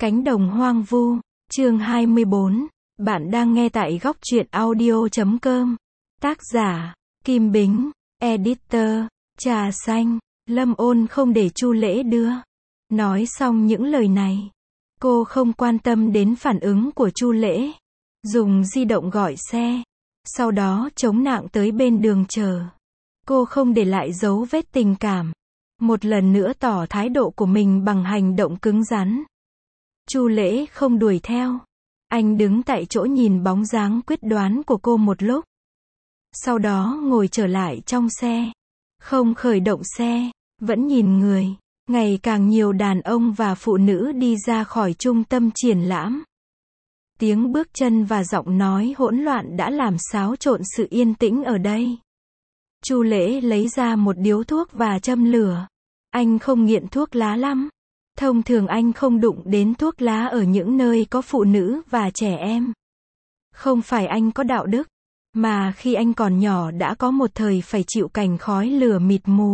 Cánh đồng hoang vu, chương 24. Bạn đang nghe tại góc truyện audio.com. Tác giả, Kim Bính, editor, Trà Xanh. Lâm Ôn không để Chu Lễ đưa. Nói xong những lời này, cô không quan tâm đến phản ứng của Chu Lễ. Dùng di động gọi xe. Sau đó chống nạng tới bên đường chờ. Cô không để lại dấu vết tình cảm. Một lần nữa tỏ thái độ của mình bằng hành động cứng rắn. Chu Lễ không đuổi theo. Anh đứng tại chỗ nhìn bóng dáng quyết đoán của cô một lúc. Sau đó ngồi trở lại trong xe. Không khởi động xe, vẫn nhìn người. Ngày càng nhiều đàn ông và phụ nữ đi ra khỏi trung tâm triển lãm. Tiếng bước chân và giọng nói hỗn loạn đã làm xáo trộn sự yên tĩnh ở đây. Chu Lễ lấy ra một điếu thuốc và châm lửa. Anh không nghiện thuốc lá lắm. Thông thường anh không đụng đến thuốc lá ở những nơi có phụ nữ và trẻ em. Không phải anh có đạo đức, mà khi anh còn nhỏ đã có một thời phải chịu cảnh khói lửa mịt mù.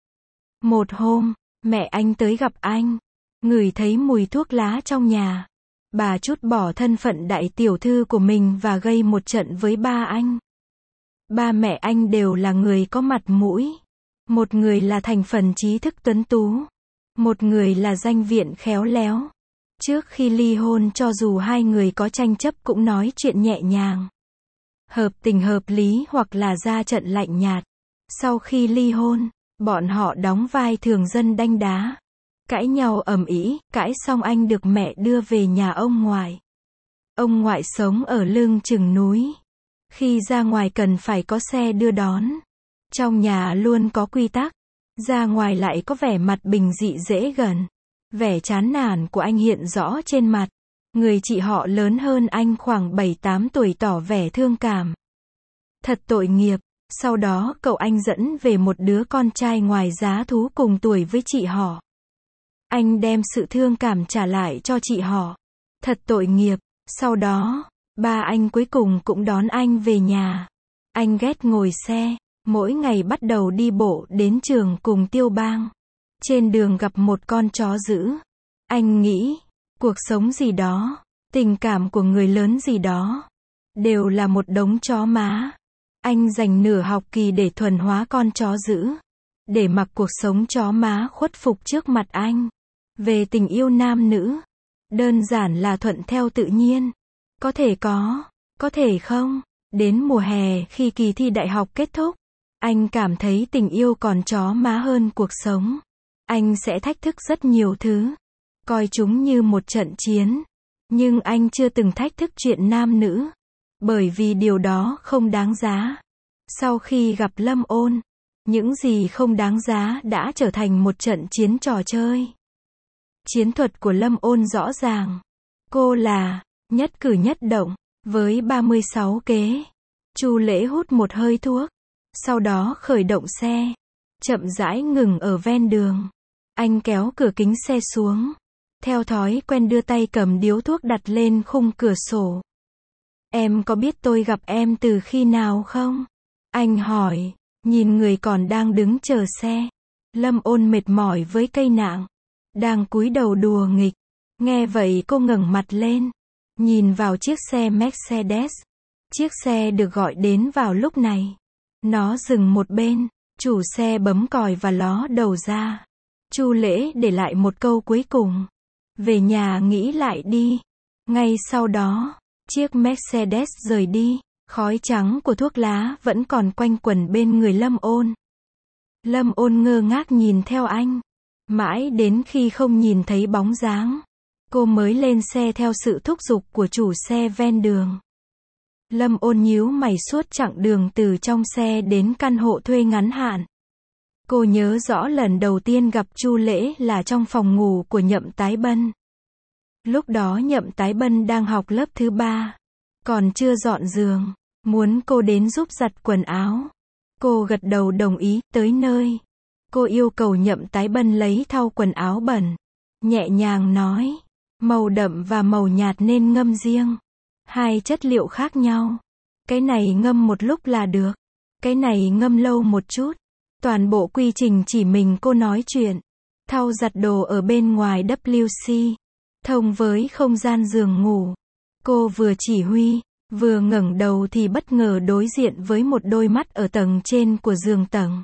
Một hôm, mẹ anh tới gặp anh, ngửi thấy mùi thuốc lá trong nhà. Bà trút bỏ thân phận đại tiểu thư của mình và gây một trận với ba anh. Ba mẹ anh đều là người có mặt mũi. Một người là thành phần trí thức tuấn tú. Một người là danh viện khéo léo. Trước khi ly hôn cho dù hai người có tranh chấp cũng nói chuyện nhẹ nhàng. Hợp tình hợp lý hoặc là ra trận lạnh nhạt. Sau khi ly hôn, bọn họ đóng vai thường dân đanh đá. Cãi nhau ầm ĩ, cãi xong anh được mẹ đưa về nhà ông ngoại. Ông ngoại sống ở lưng chừng núi. Khi ra ngoài cần phải có xe đưa đón. Trong nhà luôn có quy tắc. Ra ngoài lại có vẻ mặt bình dị dễ gần. Vẻ chán nản của anh hiện rõ trên mặt. Người chị họ lớn hơn anh khoảng 7-8 tuổi tỏ vẻ thương cảm. Thật tội nghiệp. Sau đó cậu anh dẫn về một đứa con trai ngoài giá thú cùng tuổi với chị họ. Anh đem sự thương cảm trả lại cho chị họ. Thật tội nghiệp. Sau đó, ba anh cuối cùng cũng đón anh về nhà. Anh ghét ngồi xe. Mỗi ngày bắt đầu đi bộ đến trường cùng Tiêu Bang. Trên đường gặp một con chó dữ. Anh nghĩ, cuộc sống gì đó, tình cảm của người lớn gì đó, đều là một đống chó má. Anh dành nửa học kỳ để thuần hóa con chó dữ. Để mặc cuộc sống chó má khuất phục trước mặt anh. Về tình yêu nam nữ, đơn giản là thuận theo tự nhiên. Có thể có thể không. Đến mùa hè khi kỳ thi đại học kết thúc, anh cảm thấy tình yêu còn chó má hơn cuộc sống. Anh sẽ thách thức rất nhiều thứ. Coi chúng như một trận chiến. Nhưng anh chưa từng thách thức chuyện nam nữ. Bởi vì điều đó không đáng giá. Sau khi gặp Lâm Ôn, những gì không đáng giá đã trở thành một trận chiến trò chơi. Chiến thuật của Lâm Ôn rõ ràng. Cô là nhất cử nhất động. Với 36 kế. Chu Lễ hút một hơi thuốc. Sau đó khởi động xe. Chậm rãi ngừng ở ven đường. Anh kéo cửa kính xe xuống. Theo thói quen đưa tay cầm điếu thuốc đặt lên khung cửa sổ. Em có biết tôi gặp em từ khi nào không? Anh hỏi, nhìn người còn đang đứng chờ xe. Lâm Ôn mệt mỏi với cây nạng. Đang cúi đầu đùa nghịch. Nghe vậy cô ngẩng mặt lên. Nhìn vào chiếc xe Mercedes. Chiếc xe được gọi đến vào lúc này. Nó dừng một bên, chủ xe bấm còi và ló đầu ra. Chu Lễ để lại một câu cuối cùng. Về nhà nghĩ lại đi. Ngay sau đó, chiếc Mercedes rời đi. Khói trắng của thuốc lá vẫn còn quanh quẩn bên người Lâm Ôn. Lâm Ôn ngơ ngác nhìn theo anh. Mãi đến khi không nhìn thấy bóng dáng, cô mới lên xe theo sự thúc giục của chủ xe ven đường. Lâm Ôn nhíu mày suốt chặng đường từ trong xe đến căn hộ thuê ngắn hạn. Cô nhớ rõ lần đầu tiên gặp Chu Lễ là trong phòng ngủ của Nhậm Tái Bân. Lúc đó Nhậm Tái Bân đang học lớp thứ 3. Còn chưa dọn giường. Muốn cô đến giúp giặt quần áo. Cô gật đầu đồng ý. Tới nơi, cô yêu cầu Nhậm Tái Bân lấy thau quần áo bẩn. Nhẹ nhàng nói, màu đậm và màu nhạt nên ngâm riêng. Hai chất liệu khác nhau. Cái này ngâm một lúc là được. Cái này ngâm lâu một chút. Toàn bộ quy trình chỉ mình cô nói chuyện. Thau giặt đồ ở bên ngoài WC. thông với không gian giường ngủ. Cô vừa chỉ huy, vừa ngẩng đầu thì bất ngờ đối diện với một đôi mắt ở tầng trên của giường tầng.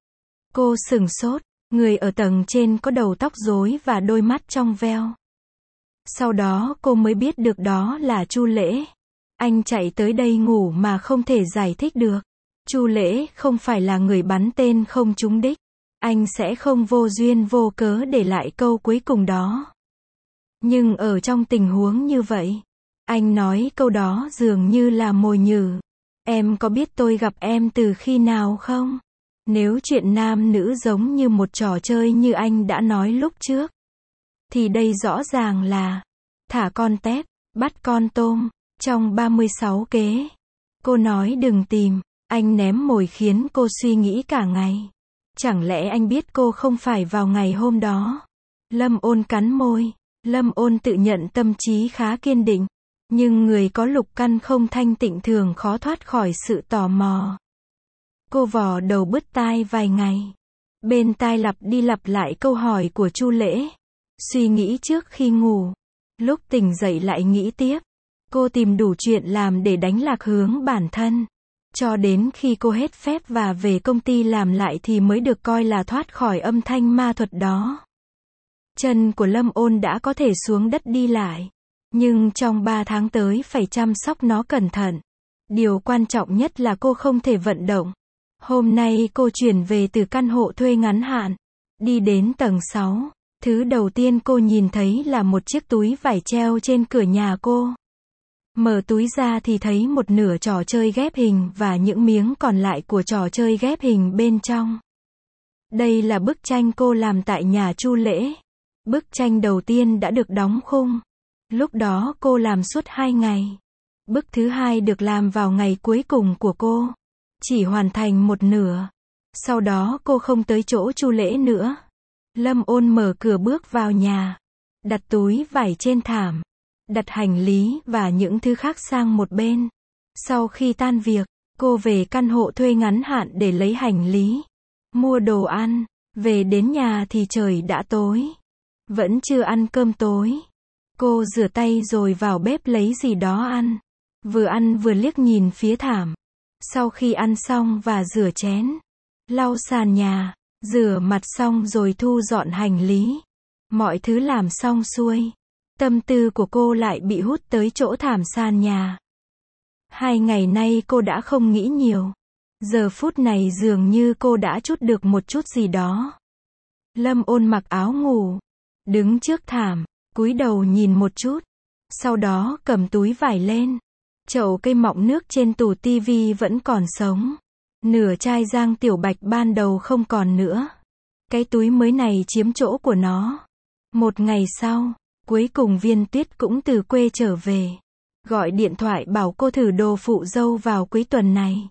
Cô sửng sốt, người ở tầng trên có đầu tóc rối và đôi mắt trong veo. Sau đó cô mới biết được đó là Chu Lễ. Anh chạy tới đây ngủ mà không thể giải thích được. Chu Lễ không phải là người bắn tên không trúng đích. Anh sẽ không vô duyên vô cớ để lại câu cuối cùng đó. Nhưng ở trong tình huống như vậy, anh nói câu đó dường như là mồi nhử. Em có biết tôi gặp em từ khi nào không? Nếu chuyện nam nữ giống như một trò chơi như anh đã nói lúc trước, thì đây rõ ràng là thả con tép, bắt con tôm, trong 36 kế. Cô nói đừng tìm, anh ném mồi khiến cô suy nghĩ cả ngày. Chẳng lẽ anh biết cô không phải vào ngày hôm đó? Lâm Ôn cắn môi. Lâm Ôn tự nhận tâm trí khá kiên định. Nhưng người có lục căn không thanh tịnh thường khó thoát khỏi sự tò mò. Cô vò đầu bứt tai vài ngày. Bên tai lặp đi lặp lại câu hỏi của Chu Lễ. Suy nghĩ trước khi ngủ. Lúc tỉnh dậy lại nghĩ tiếp. Cô tìm đủ chuyện làm để đánh lạc hướng bản thân. Cho đến khi cô hết phép và về công ty làm lại thì mới được coi là thoát khỏi âm thanh ma thuật đó. Chân của Lâm Ôn đã có thể xuống đất đi lại. Nhưng trong 3 tháng tới phải chăm sóc nó cẩn thận. Điều quan trọng nhất là cô không thể vận động. Hôm nay cô chuyển về từ căn hộ thuê ngắn hạn. Đi đến tầng 6. Thứ đầu tiên cô nhìn thấy là một chiếc túi vải treo trên cửa nhà cô. Mở túi ra thì thấy một nửa trò chơi ghép hình và những miếng còn lại của trò chơi ghép hình bên trong. Đây là bức tranh cô làm tại nhà Chu Lễ. Bức tranh đầu tiên đã được đóng khung. Lúc đó cô làm suốt 2 ngày. Bức thứ hai được làm vào ngày cuối cùng của cô. Chỉ hoàn thành một nửa. Sau đó cô không tới chỗ Chu Lễ nữa. Lâm Ôn mở cửa bước vào nhà. Đặt túi vải trên thảm. Đặt hành lý và những thứ khác sang một bên. Sau khi tan việc, cô về căn hộ thuê ngắn hạn để lấy hành lý. Mua đồ ăn. Về đến nhà thì trời đã tối. Vẫn chưa ăn cơm tối. Cô rửa tay rồi vào bếp lấy gì đó ăn. Vừa ăn vừa liếc nhìn phía thảm. Sau khi ăn xong và rửa chén, lau sàn nhà, rửa mặt xong rồi thu dọn hành lý. Mọi thứ làm xong xuôi. Tâm tư của cô lại bị hút tới chỗ thảm sàn nhà. 2 ngày nay cô đã không nghĩ nhiều. Giờ phút này dường như cô đã trút được một chút gì đó. Lâm Ôn mặc áo ngủ. Đứng trước thảm, cúi đầu nhìn một chút. Sau đó cầm túi vải lên. Chậu cây mọng nước trên tủ tivi vẫn còn sống. Nửa chai Giang Tiểu Bạch ban đầu không còn nữa. Cái túi mới này chiếm chỗ của nó. Một ngày sau, cuối cùng Viên Tuyết cũng từ quê trở về. Gọi điện thoại bảo cô thử đồ phụ dâu vào cuối tuần này.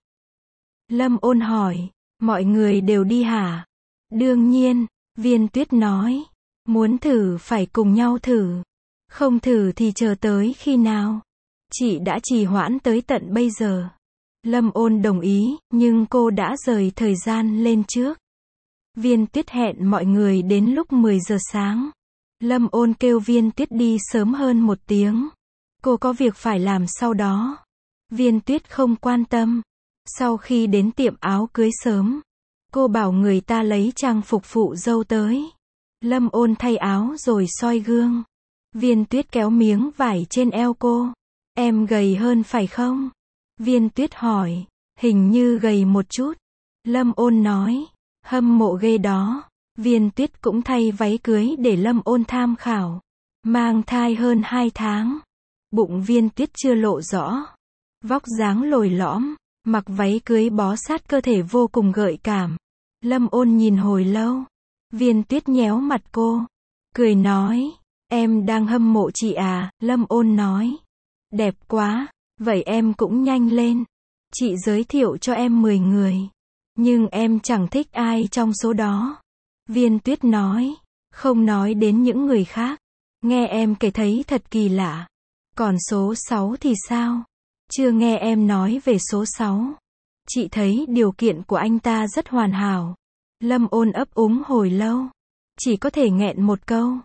Lâm Ôn hỏi, mọi người đều đi hả? Đương nhiên, Viên Tuyết nói. Muốn thử phải cùng nhau thử. Không thử thì chờ tới khi nào? Chị đã trì hoãn tới tận bây giờ. Lâm Ôn đồng ý, nhưng cô đã rời thời gian lên trước. Viên Tuyết hẹn mọi người đến lúc 10 giờ sáng. Lâm Ôn kêu Viên Tuyết đi sớm hơn 1 tiếng. Cô có việc phải làm sau đó. Viên Tuyết không quan tâm. Sau khi đến tiệm áo cưới sớm, cô bảo người ta lấy trang phục phụ dâu tới. Lâm Ôn thay áo rồi soi gương. Viên Tuyết kéo miếng vải trên eo cô. Em gầy hơn phải không? Viên Tuyết hỏi. Hình như gầy một chút. Lâm Ôn nói. Hâm mộ ghê đó. Viên Tuyết cũng thay váy cưới để Lâm Ôn tham khảo. Mang thai hơn 2 tháng. Bụng Viên Tuyết chưa lộ rõ. Vóc dáng lồi lõm. Mặc váy cưới bó sát cơ thể vô cùng gợi cảm. Lâm Ôn nhìn hồi lâu. Viên Tuyết nhéo mặt cô. Cười nói. Em đang hâm mộ chị à? Lâm Ôn nói. Đẹp quá. Vậy em cũng nhanh lên. Chị giới thiệu cho em 10 người. Nhưng em chẳng thích ai trong số đó. Viên Tuyết nói. Không nói đến những người khác. Nghe em kể thấy thật kỳ lạ. Còn số 6 thì sao? Chưa nghe em nói về số 6. Chị thấy điều kiện của anh ta rất hoàn hảo. Lâm Ôn ấp úng hồi lâu. Chỉ có thể nghẹn một câu.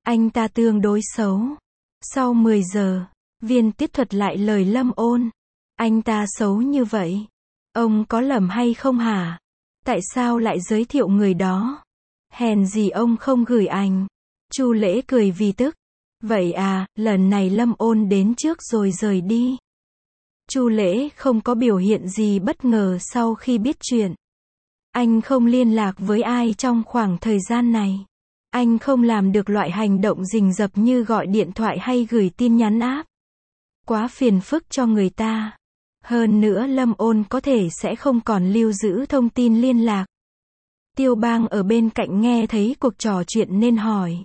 Anh ta tương đối xấu. Sau 10 giờ, Viên Tuyết thuật lại lời Lâm Ôn. Anh ta xấu như vậy. Ông có lầm hay không hả? Tại sao lại giới thiệu người đó? Hèn gì ông không gửi ảnh. Chu Lễ cười vì tức. Vậy à, lần này Lâm Ôn đến trước rồi rời đi. Chu Lễ không có biểu hiện gì bất ngờ sau khi biết chuyện. Anh không liên lạc với ai trong khoảng thời gian này. Anh không làm được loại hành động rình rập như gọi điện thoại hay gửi tin nhắn áp. Quá phiền phức cho người ta. Hơn nữa Lâm Ôn có thể sẽ không còn lưu giữ thông tin liên lạc. Tiêu Bang ở bên cạnh nghe thấy cuộc trò chuyện nên hỏi.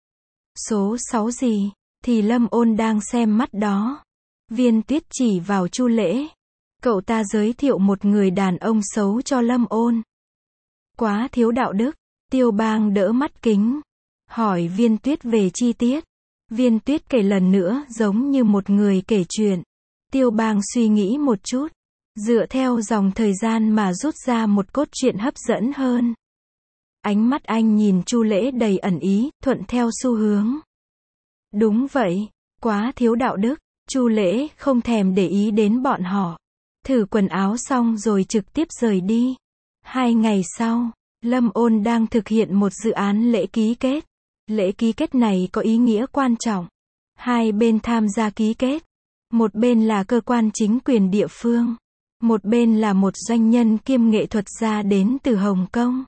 Số 6 gì? Thì Lâm Ôn đang xem mắt đó. Viên Tuyết chỉ vào Chu Lễ. Cậu ta giới thiệu một người đàn ông xấu cho Lâm Ôn. Quá thiếu đạo đức. Tiêu Bang đỡ mắt kính. Hỏi Viên Tuyết về chi tiết. Viên Tuyết kể lần nữa giống như một người kể chuyện. Tiêu Bang suy nghĩ một chút. Dựa theo dòng thời gian mà rút ra một cốt truyện hấp dẫn hơn. Ánh mắt anh nhìn Chu Lễ đầy ẩn ý, thuận theo xu hướng. Đúng vậy, quá thiếu đạo đức. Chu Lễ không thèm để ý đến bọn họ. Thử quần áo xong rồi trực tiếp rời đi. 2 ngày sau, Lâm Ôn đang thực hiện một dự án lễ ký kết. Lễ ký kết này có ý nghĩa quan trọng. Hai bên tham gia ký kết. Một bên là cơ quan chính quyền địa phương. Một bên là một doanh nhân kiêm nghệ thuật gia đến từ Hồng Kông.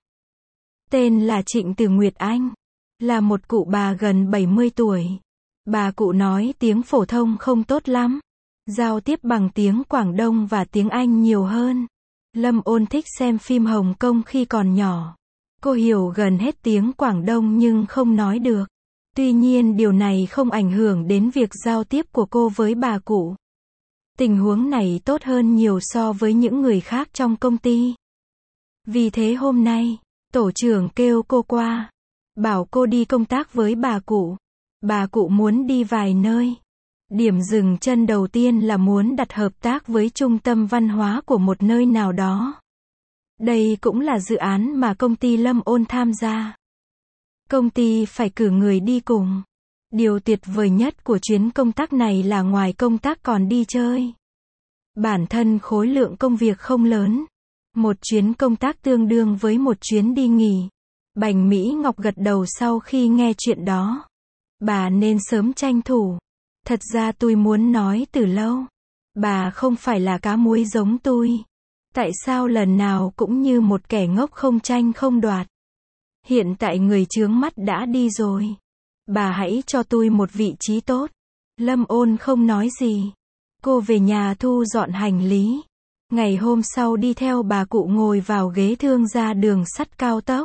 Tên là Trịnh Từ Nguyệt Anh. Là một cụ bà gần 70 tuổi. Bà cụ nói tiếng phổ thông không tốt lắm. Giao tiếp bằng tiếng Quảng Đông và tiếng Anh nhiều hơn. Lâm Ôn thích xem phim Hồng Kông khi còn nhỏ. Cô hiểu gần hết tiếng Quảng Đông nhưng không nói được. Tuy nhiên điều này không ảnh hưởng đến việc giao tiếp của cô với bà cụ. Tình huống này tốt hơn nhiều so với những người khác trong công ty. Vì thế hôm nay, tổ trưởng kêu cô qua. Bảo cô đi công tác với bà cụ. Bà cụ muốn đi vài nơi. Điểm dừng chân đầu tiên là muốn đặt hợp tác với trung tâm văn hóa của một nơi nào đó. Đây cũng là dự án mà công ty Lâm Ôn tham gia. Công ty phải cử người đi cùng. Điều tuyệt vời nhất của chuyến công tác này là ngoài công tác còn đi chơi. Bản thân khối lượng công việc không lớn. Một chuyến công tác tương đương với một chuyến đi nghỉ. Bành Mỹ Ngọc gật đầu sau khi nghe chuyện đó. Bà nên sớm tranh thủ. Thật ra tôi muốn nói từ lâu. Bà không phải là cá muối giống tôi. Tại sao lần nào cũng như một kẻ ngốc không tranh không đoạt. Hiện tại người chướng mắt đã đi rồi. Bà hãy cho tôi một vị trí tốt. Lâm Ôn không nói gì. Cô về nhà thu dọn hành lý. Ngày hôm sau đi theo bà cụ ngồi vào ghế thương gia đường sắt cao tốc.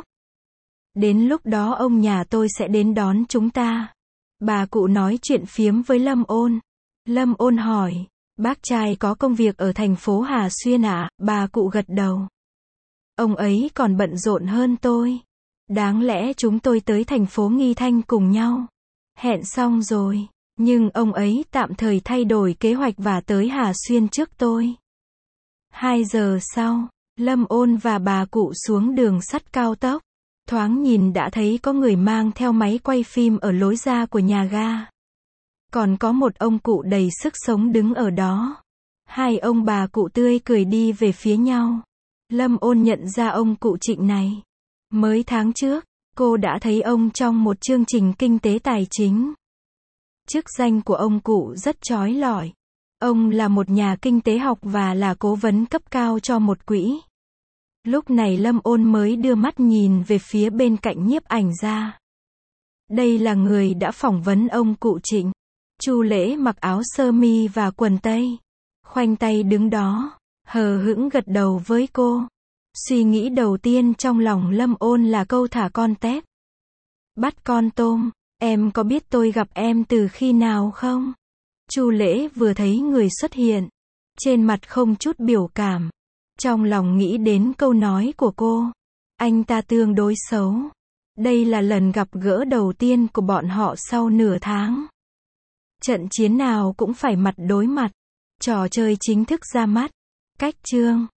Đến lúc đó ông nhà tôi sẽ đến đón chúng ta. Bà cụ nói chuyện phiếm với Lâm Ôn. Lâm Ôn hỏi, bác trai có công việc ở thành phố Hà Xuyên ạ? Bà cụ gật đầu. Ông ấy còn bận rộn hơn tôi. Đáng lẽ chúng tôi tới thành phố Nghi Thanh cùng nhau. Hẹn xong rồi, nhưng ông ấy tạm thời thay đổi kế hoạch và tới Hà Xuyên trước tôi. 2 giờ sau, Lâm Ôn và bà cụ xuống đường sắt cao tốc. Thoáng nhìn đã thấy có người mang theo máy quay phim ở lối ra của nhà ga. Còn có một ông cụ đầy sức sống đứng ở đó. Hai ông bà cụ tươi cười đi về phía nhau. Lâm Ôn nhận ra ông cụ Trịnh này. Mới tháng trước, cô đã thấy ông trong một chương trình kinh tế tài chính. Chức danh của ông cụ rất chói lọi. Ông là một nhà kinh tế học và là cố vấn cấp cao cho một quỹ. Lúc này Lâm Ôn mới đưa mắt nhìn về phía bên cạnh nhiếp ảnh gia. Đây là người đã phỏng vấn ông cụ Trịnh. Chu Lễ mặc áo sơ mi và quần tây. Khoanh tay đứng đó, hờ hững gật đầu với cô. Suy nghĩ đầu tiên trong lòng Lâm Ôn là câu thả con tép. Bắt con tôm, em có biết tôi gặp em từ khi nào không? Chu Lễ vừa thấy người xuất hiện. Trên mặt không chút biểu cảm. Trong lòng nghĩ đến câu nói của cô. Anh ta tương đối xấu. Đây là lần gặp gỡ đầu tiên của bọn họ sau nửa tháng. Trận chiến nào cũng phải mặt đối mặt. Trò chơi chính thức ra mắt. Cách chương